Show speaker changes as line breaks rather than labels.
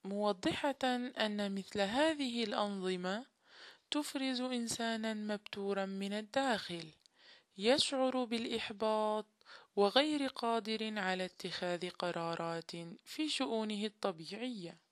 موضحة أن مثل هذه الأنظمة تفرز إنسانًا مبتورًا من الداخل، يشعر بالإحباط وغير قادر على اتخاذ قرارات في شؤونه الطبيعية.